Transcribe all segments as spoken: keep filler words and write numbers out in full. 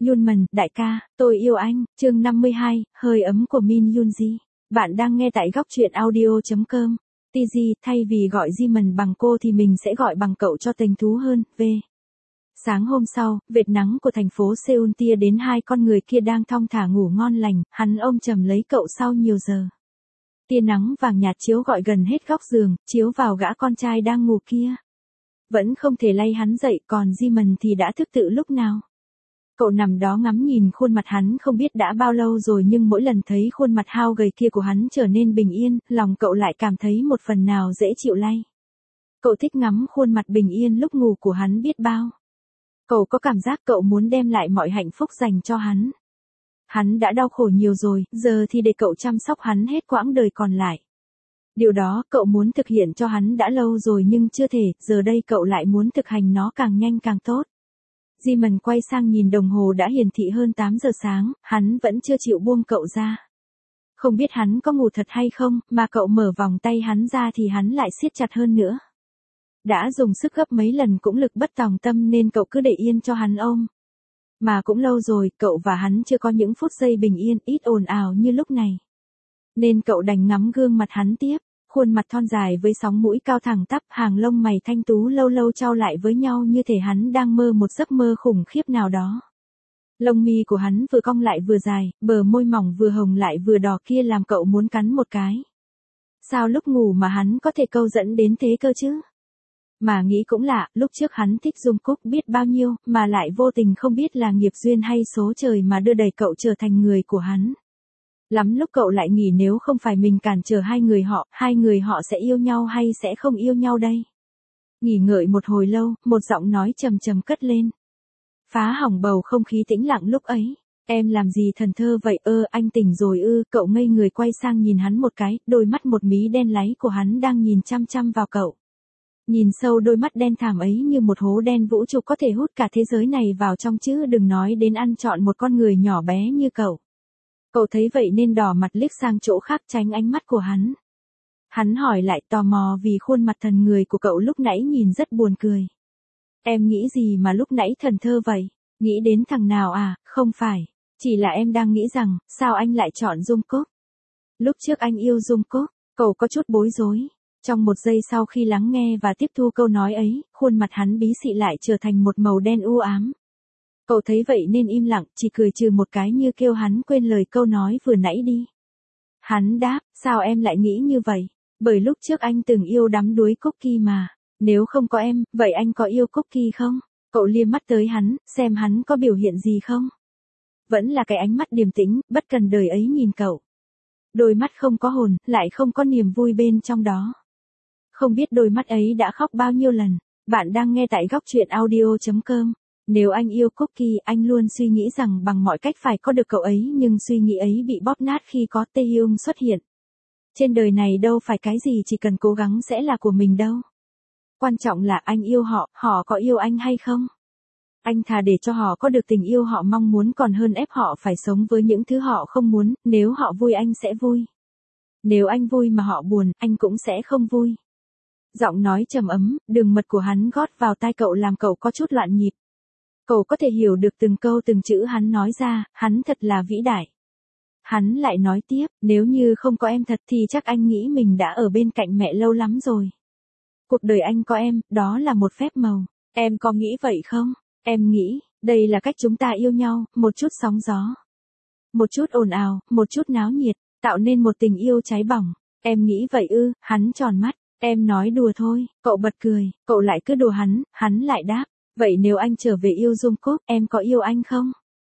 Yunman, đại ca, tôi yêu anh, chương năm mươi hai, hơi ấm của Min Yoonji. Bạn đang nghe tại góc truyện audio chấm com. tê giê, thay vì gọi Jimin bằng cô thì mình sẽ gọi bằng cậu cho tình thú hơn, v. Sáng hôm sau, vệt nắng của thành phố Seoul tia đến hai con người kia đang thong thả ngủ ngon lành, hắn ôm chầm lấy cậu sau nhiều giờ. Tia nắng vàng nhạt chiếu gọi gần hết góc giường, chiếu vào gã con trai đang ngủ kia. Vẫn không thể lay hắn dậy, còn Jimin thì đã thức tự lúc nào. Cậu nằm đó ngắm nhìn khuôn mặt hắn không biết đã bao lâu rồi, nhưng mỗi lần thấy khuôn mặt hao gầy kia của hắn trở nên bình yên, lòng cậu lại cảm thấy một phần nào dễ chịu lay. Cậu thích ngắm khuôn mặt bình yên lúc ngủ của hắn biết bao. Cậu có cảm giác cậu muốn đem lại mọi hạnh phúc dành cho hắn. Hắn đã đau khổ nhiều rồi, giờ thì để cậu chăm sóc hắn hết quãng đời còn lại. Điều đó cậu muốn thực hiện cho hắn đã lâu rồi nhưng chưa thể, giờ đây cậu lại muốn thực hành nó càng nhanh càng tốt. Jimin quay sang nhìn đồng hồ đã hiển thị hơn tám giờ sáng, hắn vẫn chưa chịu buông cậu ra. Không biết hắn có ngủ thật hay không, mà cậu mở vòng tay hắn ra thì hắn lại siết chặt hơn nữa. Đã dùng sức gấp mấy lần cũng lực bất tòng tâm nên cậu cứ để yên cho hắn ôm. Mà cũng lâu rồi, cậu và hắn chưa có những phút giây bình yên, ít ồn ào như lúc này. Nên cậu đành ngắm gương mặt hắn tiếp. Khuôn mặt thon dài với sóng mũi cao thẳng tắp, hàng lông mày thanh tú lâu lâu chau lại với nhau như thể hắn đang mơ một giấc mơ khủng khiếp nào đó. Lông mi của hắn vừa cong lại vừa dài, bờ môi mỏng vừa hồng lại vừa đỏ kia làm cậu muốn cắn một cái. Sao lúc ngủ mà hắn có thể câu dẫn đến thế cơ chứ? Mà nghĩ cũng lạ, lúc trước hắn thích Jungkook biết bao nhiêu, mà lại vô tình không biết là nghiệp duyên hay số trời mà đưa đẩy cậu trở thành người của hắn. Lắm lúc cậu lại nghĩ nếu không phải mình cản trở hai người họ, hai người họ sẽ yêu nhau hay sẽ không yêu nhau đây. Nghỉ ngợi một hồi lâu, một giọng nói trầm trầm cất lên. Phá hỏng bầu không khí tĩnh lặng lúc ấy. Em làm gì thần thơ vậy ơ, anh tỉnh rồi ư, cậu ngây người quay sang nhìn hắn một cái, đôi mắt một mí đen láy của hắn đang nhìn chăm chăm vào cậu. Nhìn sâu đôi mắt đen thẳm ấy như một hố đen vũ trụ có thể hút cả thế giới này vào trong chứ đừng nói đến ăn trọn một con người nhỏ bé như cậu. Cậu thấy vậy nên đỏ mặt liếc sang chỗ khác tránh ánh mắt của hắn. Hắn hỏi lại tò mò vì khuôn mặt thần người của cậu lúc nãy nhìn rất buồn cười. Em nghĩ gì mà lúc nãy thần thơ vậy? Nghĩ đến thằng nào à? Không phải. Chỉ là em đang nghĩ rằng, sao anh lại chọn Jungkook? Lúc trước anh yêu Jungkook, cậu có chút bối rối. Trong một giây sau khi lắng nghe và tiếp thu câu nói ấy, khuôn mặt hắn bí xị lại trở thành một màu đen u ám. Cậu thấy vậy nên im lặng, chỉ cười trừ một cái như kêu hắn quên lời câu nói vừa nãy đi. Hắn đáp, sao em lại nghĩ như vậy? Bởi lúc trước anh từng yêu đắm đuối Cookie mà. Nếu không có em, vậy anh có yêu Cookie không? Cậu liếc mắt tới hắn, xem hắn có biểu hiện gì không? Vẫn là cái ánh mắt điềm tĩnh, bất cần đời ấy nhìn cậu. Đôi mắt không có hồn, lại không có niềm vui bên trong đó. Không biết đôi mắt ấy đã khóc bao nhiêu lần. Bạn đang nghe tại góc truyện audio chấm com. Nếu anh yêu Cookie, anh luôn suy nghĩ rằng bằng mọi cách phải có được cậu ấy, nhưng suy nghĩ ấy bị bóp nát khi có Taehyung xuất hiện. Trên đời này đâu phải cái gì chỉ cần cố gắng sẽ là của mình đâu. Quan trọng là anh yêu họ, họ có yêu anh hay không? Anh thà để cho họ có được tình yêu họ mong muốn còn hơn ép họ phải sống với những thứ họ không muốn, nếu họ vui anh sẽ vui. Nếu anh vui mà họ buồn, anh cũng sẽ không vui. Giọng nói trầm ấm, đường mật của hắn gót vào tai cậu làm cậu có chút loạn nhịp. Cậu có thể hiểu được từng câu từng chữ hắn nói ra, hắn thật là vĩ đại. Hắn lại nói tiếp, nếu như không có em thật thì chắc anh nghĩ mình đã ở bên cạnh mẹ lâu lắm rồi. Cuộc đời anh có em, đó là một phép màu. Em có nghĩ vậy không? Em nghĩ, đây là cách chúng ta yêu nhau, một chút sóng gió. Một chút ồn ào, một chút náo nhiệt, tạo nên một tình yêu cháy bỏng. Em nghĩ vậy ư, hắn tròn mắt. Em nói đùa thôi, cậu bật cười, cậu lại cứ đùa hắn, hắn lại đáp. Vậy nếu anh trở về yêu Jungkook, em có yêu anh không?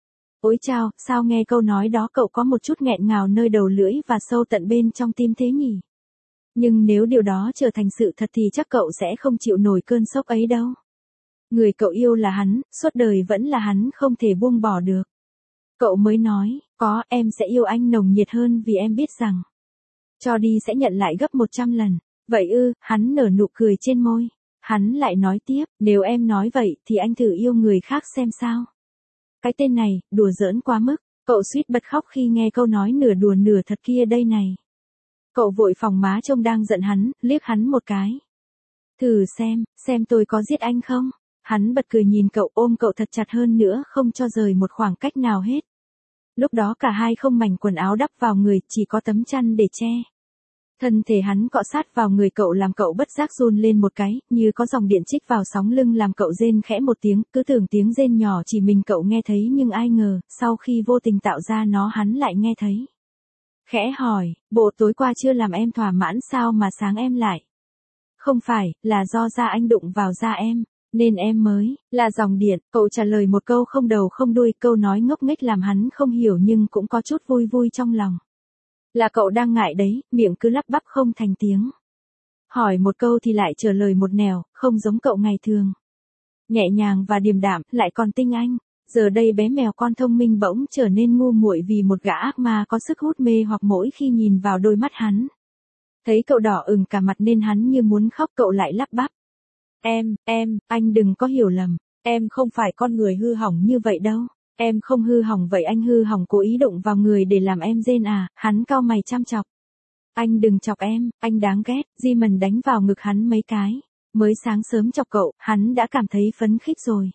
Ôi chao, sao nghe câu nói đó cậu có một chút nghẹn ngào nơi đầu lưỡi và sâu tận bên trong tim thế nhỉ? Nhưng nếu điều đó trở thành sự thật thì chắc cậu sẽ không chịu nổi cơn sốc ấy đâu. Người cậu yêu là hắn, suốt đời vẫn là hắn không thể buông bỏ được. Cậu mới nói, có, em sẽ yêu anh nồng nhiệt hơn vì em biết rằng, cho đi sẽ nhận lại gấp một trăm lần. Vậy ư, hắn nở nụ cười trên môi. Hắn lại nói tiếp, nếu em nói vậy thì anh thử yêu người khác xem sao. Cái tên này, đùa giỡn quá mức, cậu suýt bật khóc khi nghe câu nói nửa đùa nửa thật kia đây này. Cậu vội phòng má trông đang giận hắn, liếc hắn một cái. Thử xem, xem tôi có giết anh không? Hắn bật cười nhìn cậu, ôm cậu thật chặt hơn nữa, không cho rời một khoảng cách nào hết. Lúc đó cả hai không mảnh quần áo đắp vào người, chỉ có tấm chăn để che. Thân thể hắn cọ sát vào người cậu làm cậu bất giác run lên một cái, như có dòng điện trích vào sóng lưng làm cậu rên khẽ một tiếng, cứ tưởng tiếng rên nhỏ chỉ mình cậu nghe thấy nhưng ai ngờ, sau khi vô tình tạo ra nó hắn lại nghe thấy. Khẽ hỏi, bộ tối qua chưa làm em thỏa mãn sao mà sáng em lại? Không phải, là do da anh đụng vào da em, nên em mới, là dòng điện, cậu trả lời một câu không đầu không đuôi, câu nói ngốc nghếch làm hắn không hiểu nhưng cũng có chút vui vui trong lòng. Là cậu đang ngại đấy, miệng cứ lắp bắp không thành tiếng. Hỏi một câu thì lại trả lời một nẻo, không giống cậu ngày thường. Nhẹ nhàng và điềm đạm, lại còn tinh anh. Giờ đây bé mèo con thông minh bỗng trở nên ngu muội vì một gã ác ma có sức hút mê hoặc mỗi khi nhìn vào đôi mắt hắn. Thấy cậu đỏ ửng cả mặt nên hắn như muốn khóc, cậu lại lắp bắp. Em, em, anh đừng có hiểu lầm, em không phải con người hư hỏng như vậy đâu. Em không hư hỏng vậy, anh hư hỏng cố ý đụng vào người để làm em rên à? Hắn cau mày chăm chọc. Anh đừng chọc em, anh đáng ghét. Simon đánh vào ngực hắn mấy cái. Mới sáng sớm chọc cậu, hắn đã cảm thấy phấn khích rồi.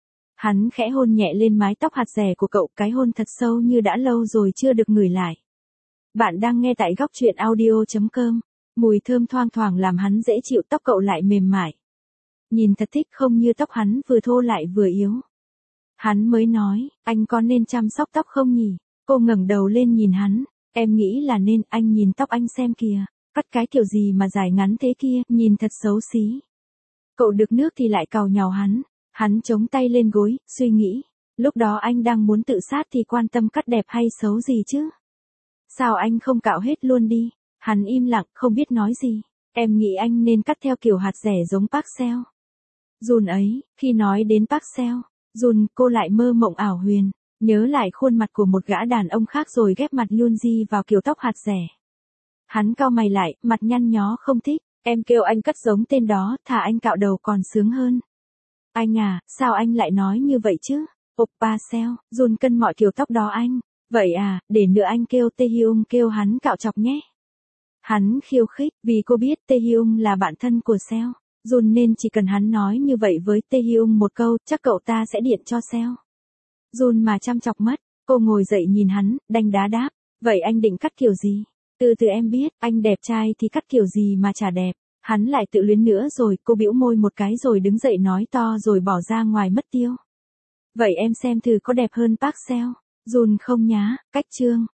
Hắn khẽ hôn nhẹ lên mái tóc hạt rẻ của cậu, cái hôn thật sâu như đã lâu rồi chưa được ngửi lại. Bạn đang nghe tại góc truyện audio chấm com. Mùi thơm thoang thoảng làm hắn dễ chịu, tóc cậu lại mềm mại. Nhìn thật thích, không như tóc hắn vừa thô lại vừa yếu. Hắn mới nói, anh có nên chăm sóc tóc không nhỉ? Cô ngẩng đầu lên nhìn hắn, em nghĩ là nên, anh nhìn tóc anh xem kìa, cắt cái kiểu gì mà dài ngắn thế kia, nhìn thật xấu xí. Cậu được nước thì lại càu nhàu hắn, hắn chống tay lên gối, suy nghĩ, lúc đó anh đang muốn tự sát thì quan tâm cắt đẹp hay xấu gì chứ? Sao anh không cạo hết luôn đi? Hắn im lặng, không biết nói gì. Em nghĩ anh nên cắt theo kiểu hạt rẻ giống Park Seo. Jun ấy, khi nói đến Park Seo, Jun, cô lại mơ mộng ảo huyền, nhớ lại khuôn mặt của một gã đàn ông khác rồi ghép mặt Yoonji vào kiểu tóc hạt rẻ. Hắn cau mày lại, mặt nhăn nhó không thích, em kêu anh cắt giống tên đó, thà anh cạo đầu còn sướng hơn. Anh à, sao anh lại nói như vậy chứ? Oppa Seo, Jun cân mọi kiểu tóc đó anh. Vậy à, để nữa anh kêu Taehyung kêu hắn cạo chọc nhé. Hắn khiêu khích, vì cô biết Taehyung là bạn thân của Seo. Jun nên chỉ cần hắn nói như vậy với Taehyung một câu, chắc cậu ta sẽ điện cho Seo. Jun mà chăm chọc mất, cô ngồi dậy nhìn hắn, đanh đá đáp, vậy anh định cắt kiểu gì? Từ từ em biết, anh đẹp trai thì cắt kiểu gì mà chả đẹp. Hắn lại tự luyến nữa rồi, cô bĩu môi một cái rồi đứng dậy nói to rồi bỏ ra ngoài mất tiêu. Vậy em xem thử có đẹp hơn Park Seo. Jun không nhá, cách chương.